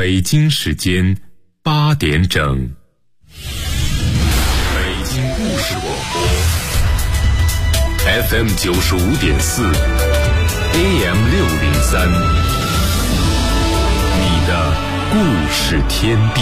北京时间8点整。北京故事广播 FM 95.4 AM 603，你的故事天地。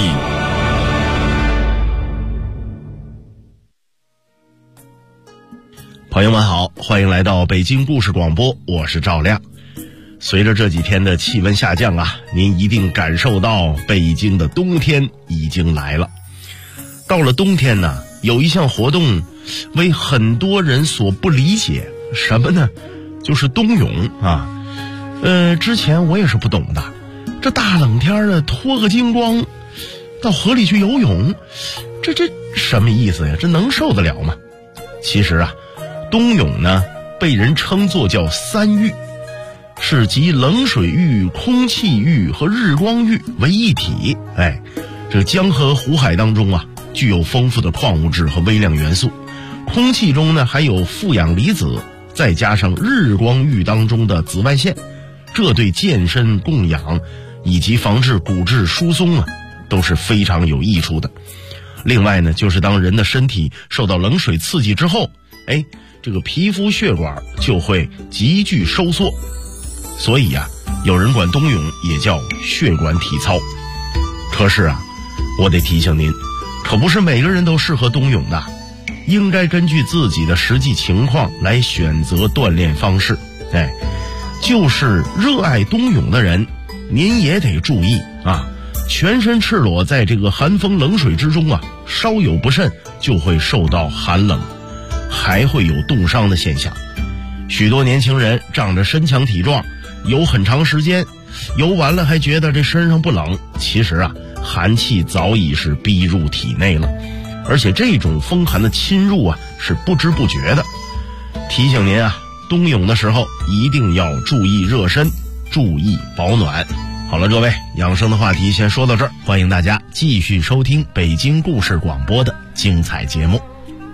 朋友们好，欢迎来到北京故事广播，我是赵亮。随着这几天的气温下降啊，您一定感受到北京的冬天已经来了。到了冬天呢，有一项活动为很多人所不理解，什么呢？就是冬泳啊。之前我也是不懂的，这大冷天的脱个精光到河里去游泳，这什么意思呀？这能受得了吗？其实啊，冬泳呢被人称作叫三浴，是集冷水浴、空气浴和日光浴为一体。这江河湖海当中啊，具有丰富的矿物质和微量元素，空气中呢还有负氧离子，再加上日光浴当中的紫外线，这对健身供氧以及防治骨质疏松啊都是非常有益处的。另外呢，就是当人的身体受到冷水刺激之后，这个皮肤血管就会急剧收缩，所以啊，有人管冬泳也叫血管体操。可是啊，我得提醒您，可不是每个人都适合冬泳的，应该根据自己的实际情况来选择锻炼方式。就是热爱冬泳的人，您也得注意啊，全身赤裸在这个寒风冷水之中啊，稍有不慎就会受到寒冷，还会有冻伤的现象。许多年轻人仗着身强体壮，游很长时间，游完了还觉得这身上不冷，其实啊，寒气早已是逼入体内了，而且这种风寒的侵入啊，是不知不觉的。提醒您啊，冬泳的时候一定要注意热身，注意保暖。好了，各位，养生的话题先说到这儿，欢迎大家继续收听北京故事广播的精彩节目。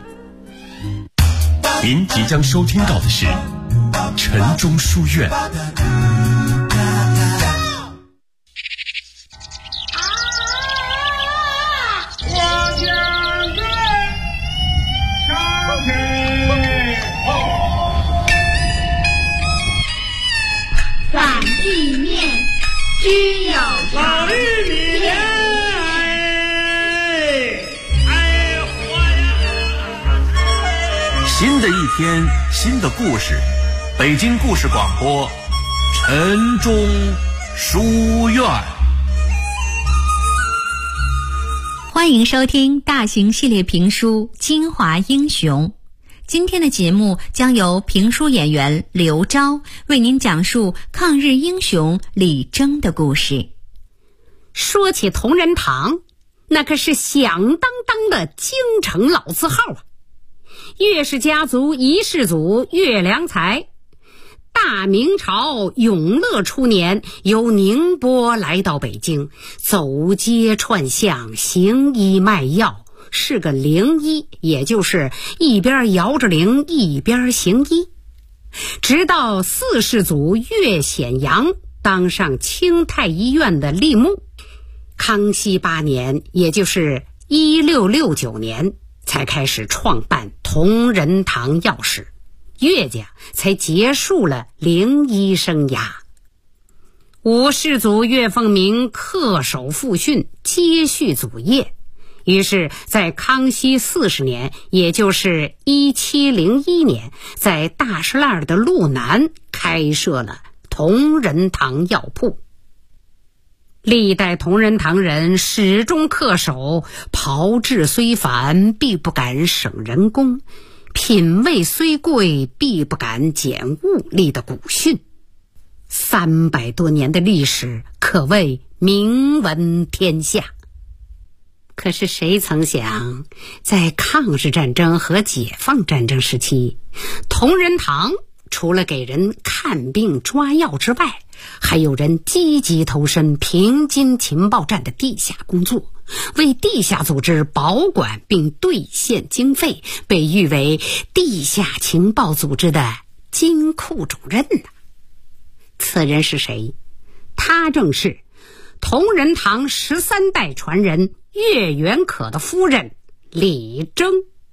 您即将收听到的是晨钟书院。 反地面只有老绿米莲， 新的一天，新的故事，北京故事广播，晨钟书院。 欢迎收听大型系列评书《金华英雄》。今天的节目将由评书演员刘钊为您讲述抗日英雄李征的故事。 说起同仁堂，那可是响当当的京城老字号啊！岳氏家族一世祖岳良才，大明朝永乐初年由宁波来到北京，走街串巷，行医卖药，是个灵医，也就是一边摇着铃一边行医。直到四世祖岳显阳当上清太医院的吏目，康熙8年，也就是1669年，才开始创办同仁堂药室，岳家才结束了灵医生涯。五世祖岳凤鸣恪守父训，接续祖业，于是在康熙40年，也就是1701年，在大石栏的路南开设了同仁堂药铺。历代同仁堂人始终恪守炮制虽繁，必不敢省人工，品味虽贵，必不敢减物力的古训。300多年的历史，可谓名闻天下。可是谁曾想，在抗日战争和解放战争时期，同仁堂除了给人看病抓药之外，还有人积极投身平津情报站的地下工作，为地下组织保管并兑现经费，被誉为地下情报组织的金库主任呢。此人是谁？他正是同仁堂13代传人岳元可的夫人李征。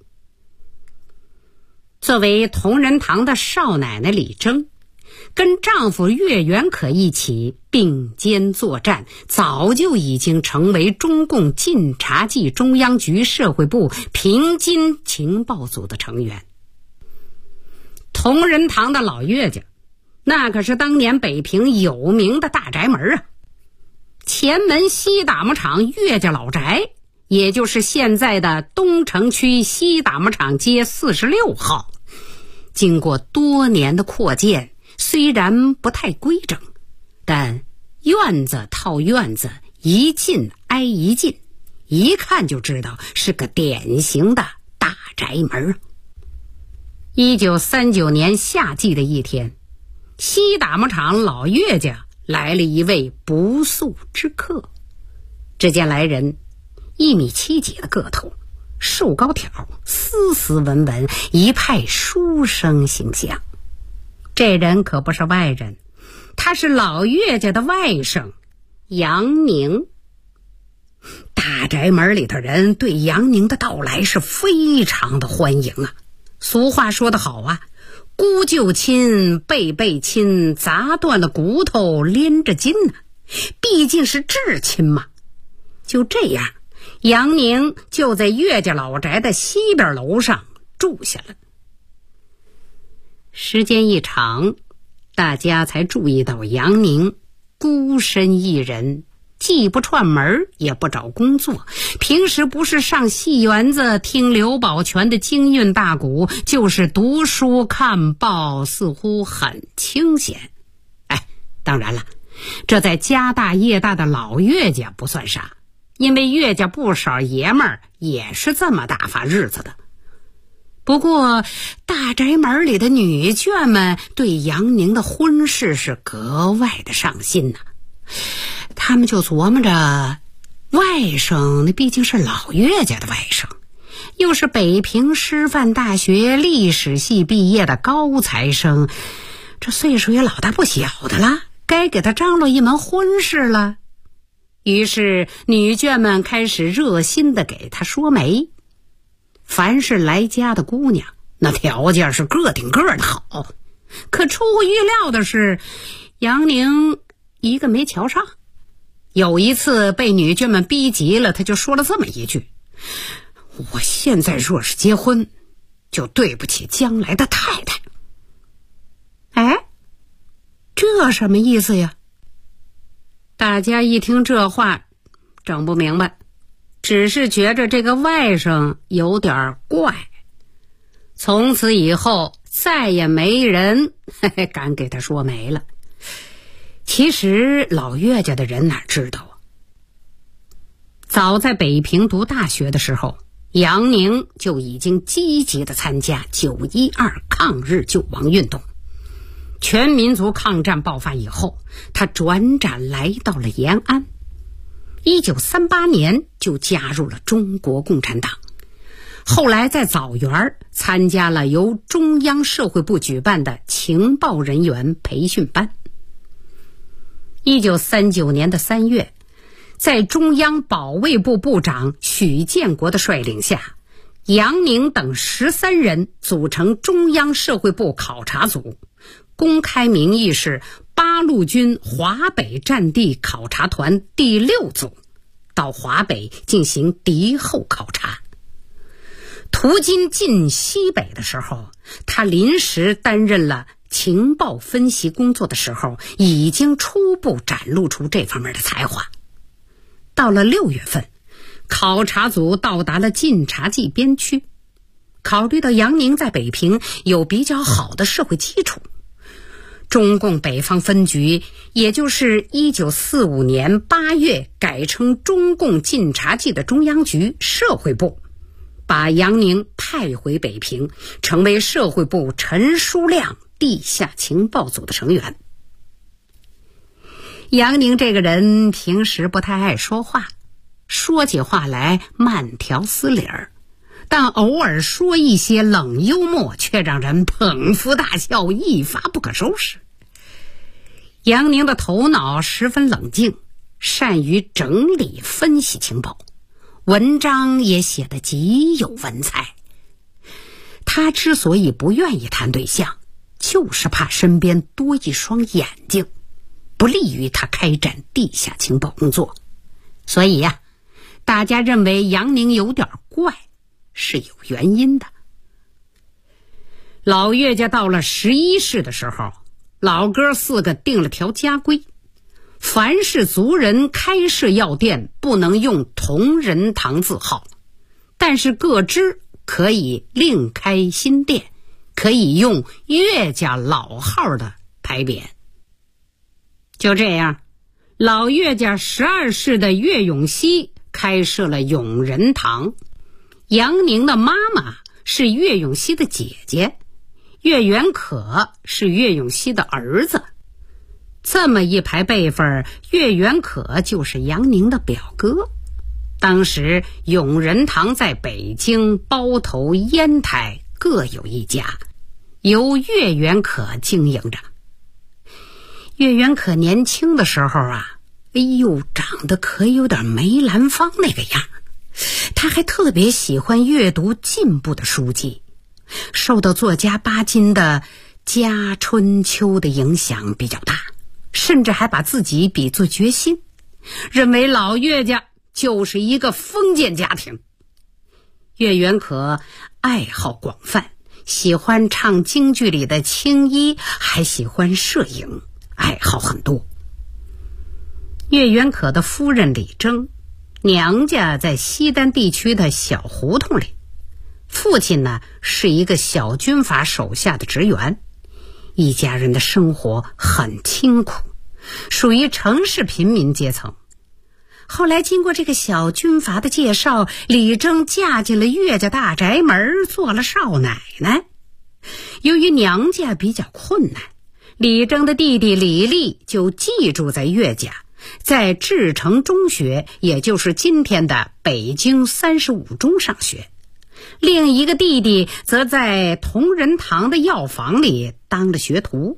作为同仁堂的少奶奶李征，跟丈夫岳元可一起并肩作战，早就已经成为中共晋察冀中央局社会部平津情报组的成员。同仁堂的老岳家，那可是当年北平有名的大宅门啊。前门西打磨厂岳家老宅，也就是现在的东城区西打磨厂街46号，经过多年的扩建，虽然不太规整，但院子套院子，一进挨一进，一看就知道是个典型的大宅门。1939年夏季的一天，西打磨厂老岳家来了一位不速之客。只见来人1.7米的个头，瘦高挑，斯斯文文，一派书生形象。这人可不是外人，他是老岳家的外甥杨宁。大宅门里的人对杨宁的到来是非常的欢迎啊。俗话说得好啊，姑舅亲，辈辈亲，砸断了骨头连着筋呢，毕竟是至亲嘛。就这样，杨宁就在岳家老宅的西边楼上住下了。时间一长，大家才注意到杨宁孤身一人，既不串门也不找工作，平时不是上戏园子听刘宝全的京韵大鼓，就是读书看报，似乎很清闲。当然了，这在家大业大的老岳家不算啥，因为岳家不少爷们儿也是这么打发日子的。不过大宅门里的女眷们对杨宁的婚事是格外的上心呢。他们就琢磨着，外甥那毕竟是老岳家的外甥，又是北平师范大学历史系毕业的高材生，这岁数也老大不小的了，该给他张罗一门婚事了。于是女眷们开始热心的给他说媒。凡是来家的姑娘，那条件是个顶个的好，可出乎预料的是，杨宁一个没瞧上。有一次被女眷们逼急了，他就说了这么一句：我现在若是结婚，就对不起将来的太太。这什么意思呀？大家一听这话整不明白，只是觉着这个外甥有点怪。从此以后再也没人敢给他说媒了。其实老岳家的人哪知道啊？早在北平读大学的时候，杨宁就已经积极地参加912抗日救亡运动。全民族抗战爆发以后，他转战来到了延安。1938年就加入了中国共产党，后来在枣园参加了由中央社会部举办的情报人员培训班。1939年的3月，在中央保卫部部长许建国的率领下，杨宁等13人组成中央社会部考察组，公开名义是八路军华北战地考察团第6组，到华北进行敌后考察。途经晋西北的时候，他临时担任了情报分析工作的时候，已经初步展露出这方面的才华。到了6月份，考察组到达了晋察冀边区。考虑到杨宁在北平有比较好的社会基础，中共北方分局，也就是1945年8月改称中共晋察冀的中央局社会部，把杨宁派回北平，成为社会部陈书亮地下情报组的成员。杨宁这个人平时不太爱说话，说起话来慢条斯理儿，但偶尔说一些冷幽默，却让人捧腹大笑，一发不可收拾。杨宁的头脑十分冷静， 善于整理分析情报，文章也写得极有文采。他之所以不愿意谈对象，就是怕身边多一双眼睛，不利于他开展地下情报工作。所以呀，大家认为杨宁有点怪，是有原因的。老岳家到了11世的时候，老哥4个定了条家规，凡是族人开设药店不能用同仁堂字号，但是各支可以另开新店，可以用岳家老号的牌匾。就这样，老岳家12世的岳永熙开设了永仁堂。杨宁的妈妈是岳永熙的姐姐，岳元可是岳永熙的儿子。这么一排辈分，岳元可就是杨宁的表哥。当时永仁堂在北京、包头、烟台各有一家，由岳元可经营着。岳元可年轻的时候啊，哎呦，长得可有点梅兰芳那个样。他还特别喜欢阅读进步的书籍，受到作家巴金的《家春秋》的影响比较大，甚至还把自己比作决心，认为老岳家就是一个封建家庭。岳元可爱好广泛，喜欢唱京剧里的青衣，还喜欢摄影，爱好很多。岳元可的夫人李征，娘家在西单地区的小胡同里，父亲呢是一个小军阀手下的职员，一家人的生活很清苦，属于城市平民阶层。后来经过这个小军阀的介绍，李征嫁进了岳家大宅门，做了少奶奶。由于娘家比较困难，李征的弟弟李立就寄住在岳家，在至诚中学，也就是今天的北京35中上学。另一个弟弟则在同仁堂的药房里当了学徒。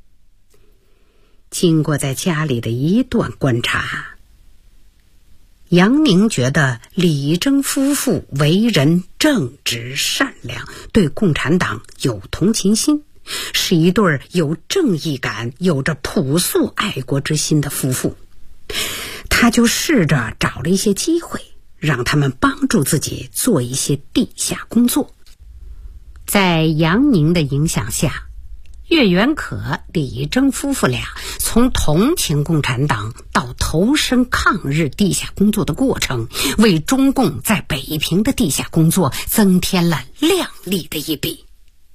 经过在家里的一段观察，杨宁觉得李征夫妇为人正直善良，对共产党有同情心，是一对有正义感、有着朴素爱国之心的夫妇。他就试着找了一些机会，让他们帮助自己做一些地下工作。在杨宁的影响下，岳元可、李征夫妇俩从同情共产党到投身抗日地下工作的过程，为中共在北平的地下工作增添了亮丽的一笔。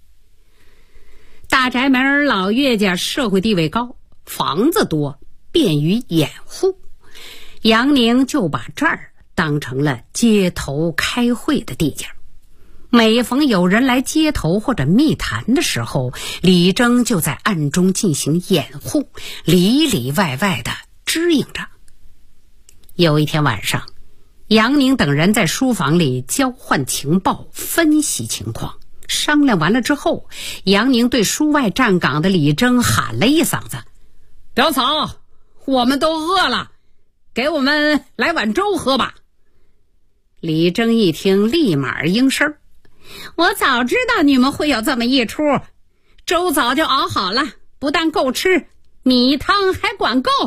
大宅门老岳家社会地位高，房子多，便于掩护，杨宁就把这儿当成了街头开会的地界。每逢有人来接头或者密谈的时候，李征就在暗中进行掩护，里里外外的支应着。有一天晚上，杨宁等人在书房里交换情报，分析情况。商量完了之后，杨宁对书外站岗的李征喊了一嗓子：“表嫂，我们都饿了，给我们来碗粥喝吧。”李征一听，立马应声：“我早知道你们会有这么一出，粥早就熬好了，不但够吃，米汤还管够。”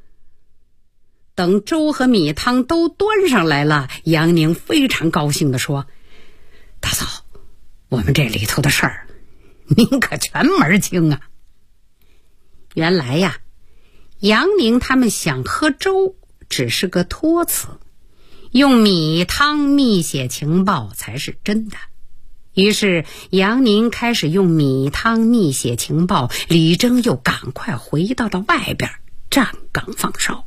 等粥和米汤都端上来了，杨宁非常高兴地说：“大嫂，我们这里头的事儿，您可全门清啊。”原来呀，杨宁他们想喝粥只是个托词，用米汤密写情报才是真的。于是杨宁开始用米汤密写情报，李征又赶快回到了外边站岗放哨。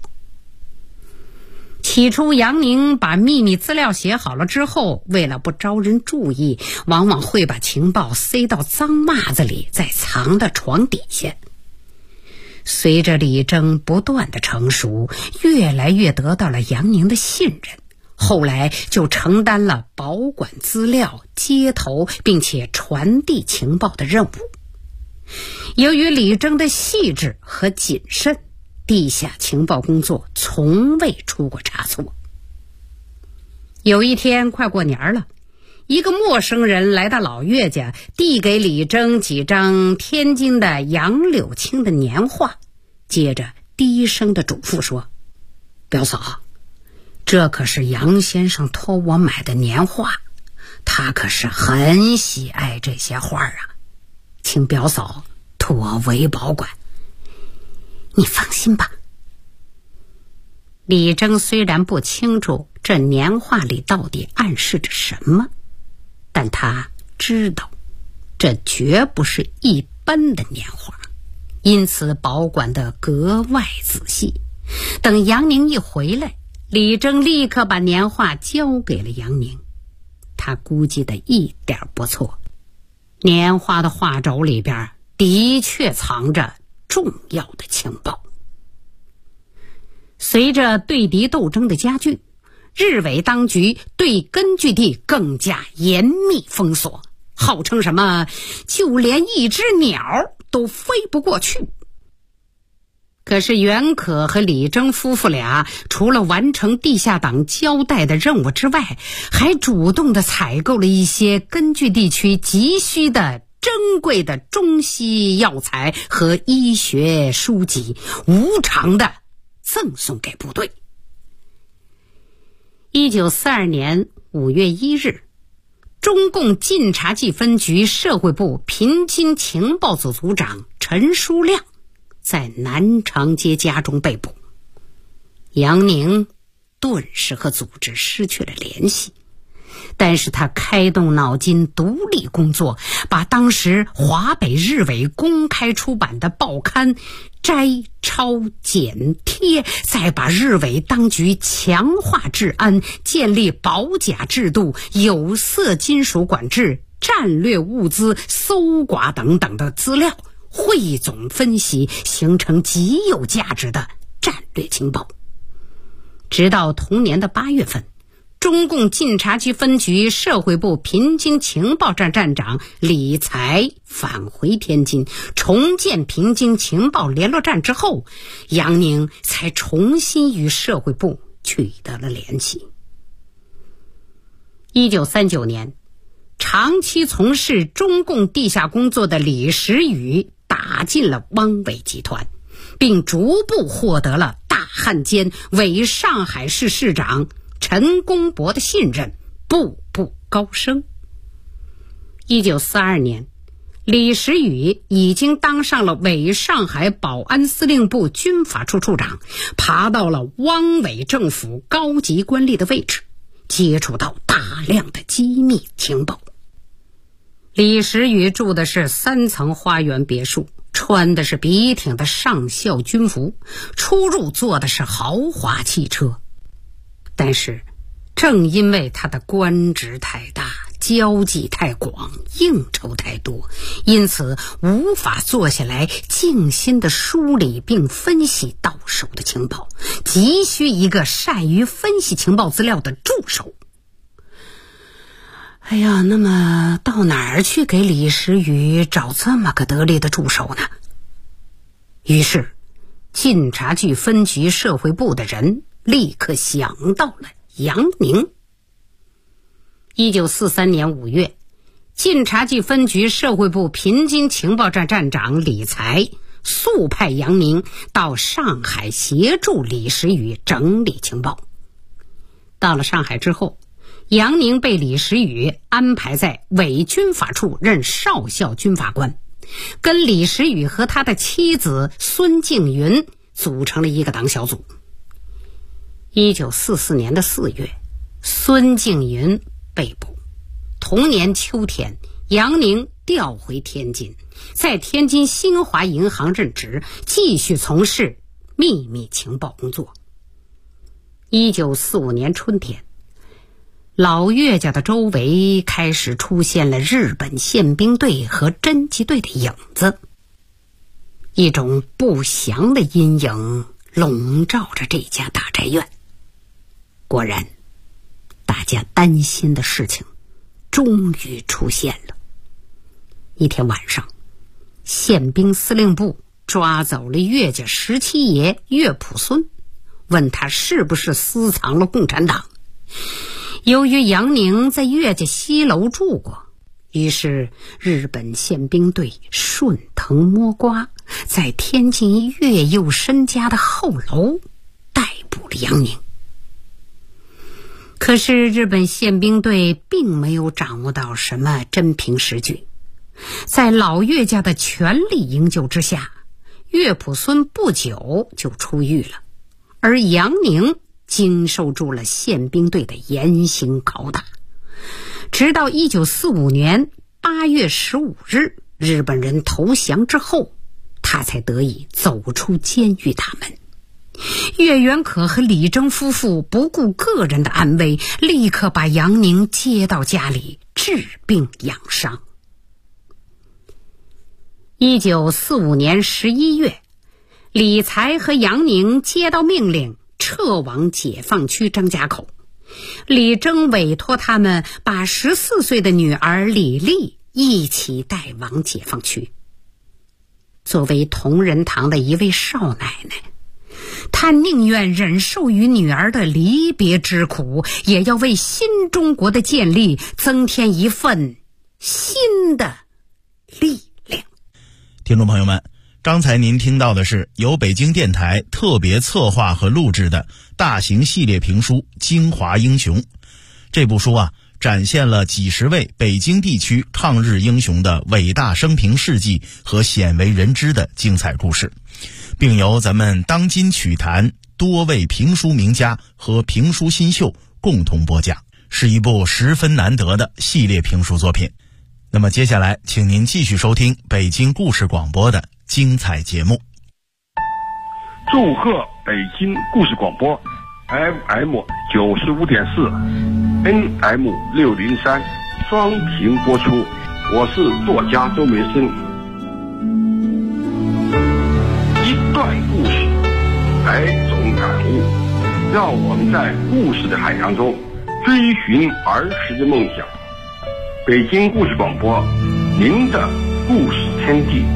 起初杨宁把秘密资料写好了之后，为了不招人注意，往往会把情报塞到脏袜子里，再藏到床底下。随着李征不断的成熟，越来越得到了杨宁的信任，后来就承担了保管资料、接头并且传递情报的任务。由于李征的细致和谨慎， 地下情报工作从未出过差错。有一天快过年了，一个陌生人来到老岳家，递给李征几张天津的杨柳青的年画，接着低声的嘱咐说：表嫂，这可是杨先生托我买的年画，他可是很喜爱这些画啊，请表嫂妥为保管。你放心吧。李征虽然不清楚这年画里到底暗示着什么，但他知道这绝不是一般的年画，因此保管得格外仔细。等杨宁一回来，李征立刻把年画交给了杨宁。他估计的一点不错，年画的画轴里边的确藏着重要的情报。随着对敌斗争的加剧，日伪当局对根据地更加严密封锁，号称什么就连一只鸟都飞不过去。可是袁可和李征夫妇俩除了完成地下党交代的任务之外，还主动地采购了一些根据地区急需的珍贵的中西药材和医学书籍，无偿的赠送给部队。1942年5月1日，中共晋察冀分局社会部平津情报组组长陈书亮在南长街家中被捕。杨宁顿时和组织失去了联系，但是他开动脑筋独立工作，把当时华北日伪公开出版的报刊摘抄剪贴，再把日伪当局强化治安、建立保甲制度、有色金属管制、战略物资搜刮等等的资料汇总分析，形成极有价值的战略情报。直到同年的8月份，中共晋察冀分局社会部平津情报站站长李才返回天津，重建平津情报联络站之后，杨宁才重新与社会部取得了联系。1939年，长期从事中共地下工作的李时雨打进了汪伪集团，并逐步获得了大汉奸伪上海市市长陈公博的信任，步步高升。1942年，李时雨已经当上了伪上海保安司令部军法处处长，爬到了汪伪政府高级官吏的位置，接触到大量的机密情报。李时雨住的是3层花园别墅，穿的是笔挺的上校军服，出入坐的是豪华汽车。但是正因为他的官职太大，交际太广，应酬太多，因此无法坐下来静心地梳理并分析到手的情报，急需一个善于分析情报资料的助手。哎呀，那么到哪儿去给李时雨找这么个得力的助手呢？于是晋察冀分局社会部的人立刻想到了杨宁。1943年5月，晋察冀分局社会部平津情报站站长李才速派杨宁到上海协助李时雨整理情报。到了上海之后，杨宁被李时雨安排在伪军法处任少校军法官，跟李时雨和他的妻子孙静云组成了一个党小组。1944年的4月，孙静云被捕。同年秋天，杨宁调回天津，在天津新华银行任职，继续从事秘密情报工作。1945年春天，老岳家的周围开始出现了日本宪兵队和侦缉队的影子，一种不祥的阴影笼罩着这家大宅院。果然，大家担心的事情终于出现了。一天晚上，宪兵司令部抓走了岳家17爷岳普孙，问他是不是私藏了共产党。由于杨宁在岳家西楼住过，于是日本宪兵队顺藤摸瓜，在天津岳佑申家的后楼逮捕了杨宁。可是日本宪兵队并没有掌握到什么真凭实据，在老岳家的全力营救之下，岳普孙不久就出狱了，而杨宁经受住了宪兵队的严刑拷打，直到1945年8月15日日本人投降之后，他才得以走出监狱大门。岳元可和李征夫妇不顾个人的安危，立刻把杨宁接到家里治病养伤。1945年11月，李才和杨宁接到命令，撤往解放区张家口。李征委托他们把14岁的女儿李丽一起带往解放区。作为同仁堂的一位少奶奶，她宁愿忍受与女儿的离别之苦，也要为新中国的建立增添一份新的力量。 听众朋友们，刚才您听到的是由北京电台特别策划和录制的大型系列评书《京华英雄》。这部书啊，展现了几十位北京地区抗日英雄的伟大生平事迹和鲜为人知的精彩故事，并由咱们当今曲坛多位评书名家和评书新秀共同播讲，是一部十分难得的系列评书作品。那么接下来请您继续收听北京故事广播的精彩节目。 祝贺北京故事广播 FM 95.4 NM 603双屏播出，我是作家周梅生。一段故事，100种感悟，让我们在故事的海洋中追寻儿时的梦想。北京故事广播，您的故事天地。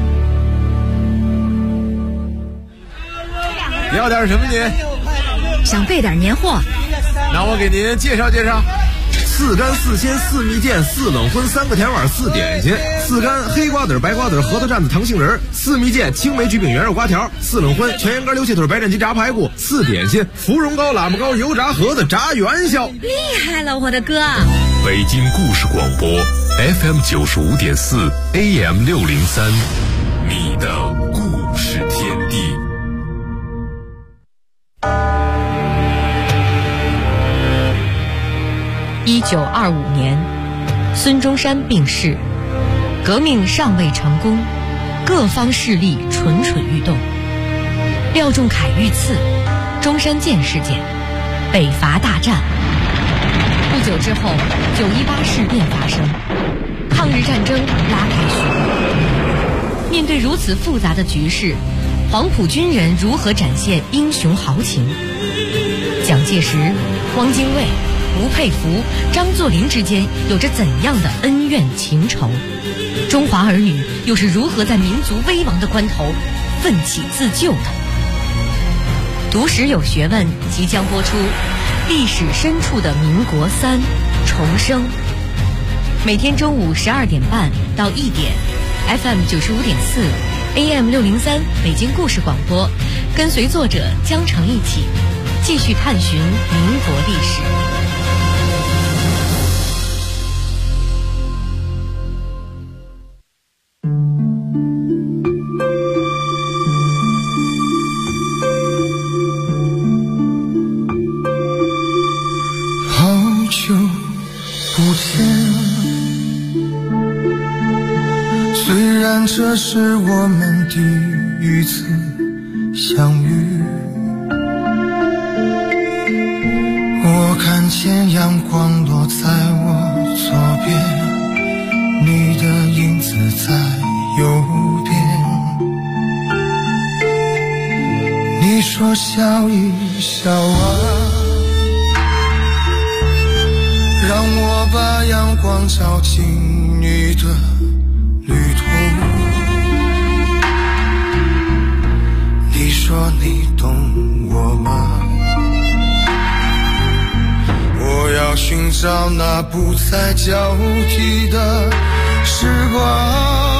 你要点什么您？ 想备点年货。 那我给您介绍介绍：4干4鲜4蜜饯4冷荤3个甜碗4点心，4干黑瓜子白瓜子核桃蘸子糖杏仁，4蜜饯青梅焗饼圆肉瓜条，4冷荤全羊肝溜蟹腿白斩鸡炸排骨，4点心芙蓉糕喇嘛糕油炸盒子炸元宵。 厉害了，我的哥！ 北京故事广播 FM 95.4 AM 603，你的故事天地。 1925年，孙中山病逝，革命尚未成功，各方势力蠢蠢欲动。廖仲恺遇刺，中山舰事件，北伐大战。不久之后，918事变发生，抗日战争拉开序幕。面对如此复杂的局势，黄埔军人如何展现英雄豪情？蒋介石、汪精卫、吴佩孚、张作霖之间有着怎样的恩怨情仇？中华儿女又是如何在民族危亡的关头奋起自救的？读史有学问即将播出，历史深处的民国3重生。每天中午12点半到1点 FM 95.4 AM 603北京故事广播，跟随作者江城一起继续探寻民国历史。 这是我们第一次相遇，我看见阳光落在我左边，你的影子在右边。你说笑一笑啊，让我把阳光照进你的旅途。 说你懂我吗？我要寻找那不再交替的时光。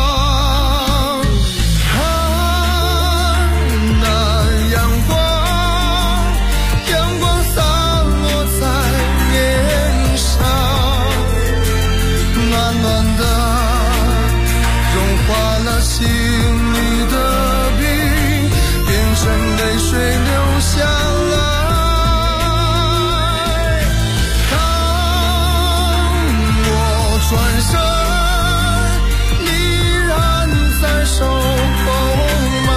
心里的冰变成泪水流下来，当我转身你仍在守候吗？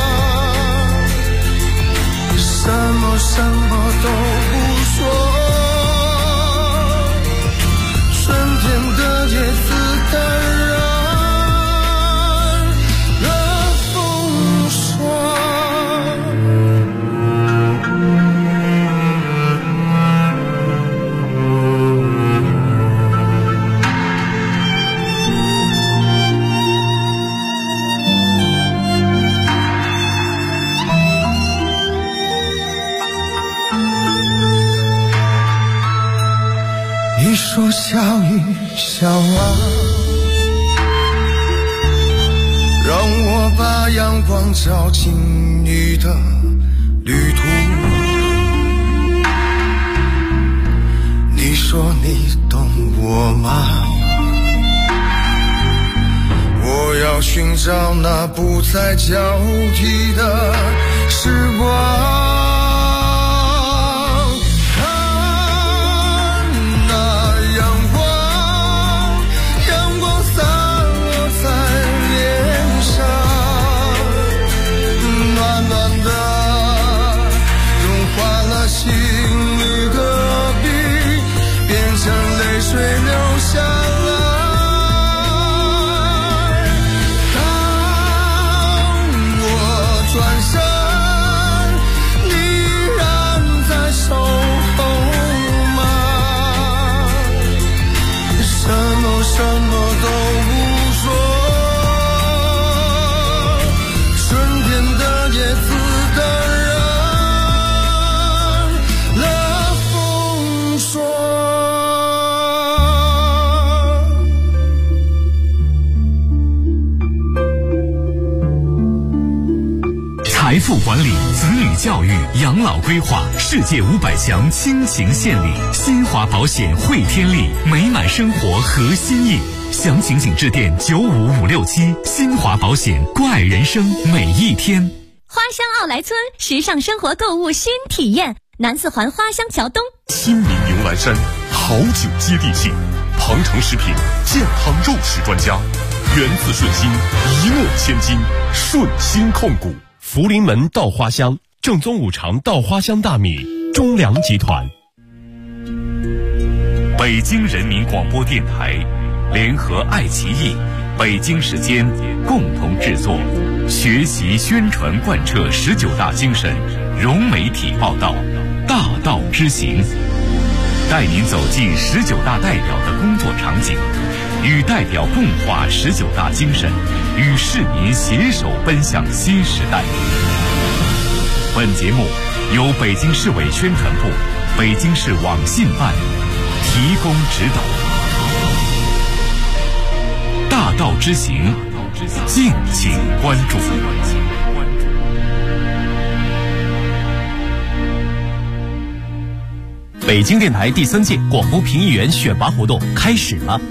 什么都不说，春天的叶子的你说笑一笑啊，让我把阳光照进你的旅途。你说你懂我吗？我要寻找那不再交替的时光。心里的冰变成泪水流下来，当我转身你仍在守候吗？什么都不说，春天的叶子的财富管理、子女教育、养老规划，世界500强倾情献礼，新华保险汇天利，美满生活合心意。详情请致电95567，新华保险，关爱人生每一天。 花乡奥莱村，时尚生活购物新体验，南四环花乡桥东。 亲民迎兰山，好酒接地气，庞城食品健康肉食专家，源自顺心，一诺千金，顺心控股。 福临门稻花香，正宗五常稻花香大米，中粮集团。 北京人民广播电台联合爱奇艺、北京时间共同制作，学习宣传贯彻19大精神，融媒体报道，大道之行，带您走进19大代表的工作场景，与代表共话19大精神，与市民携手奔向新时代。本节目由北京市委宣传部、北京市网信办提供指导。大道之行，敬请关注。 北京电台第3届广播评议员选拔活动开始了。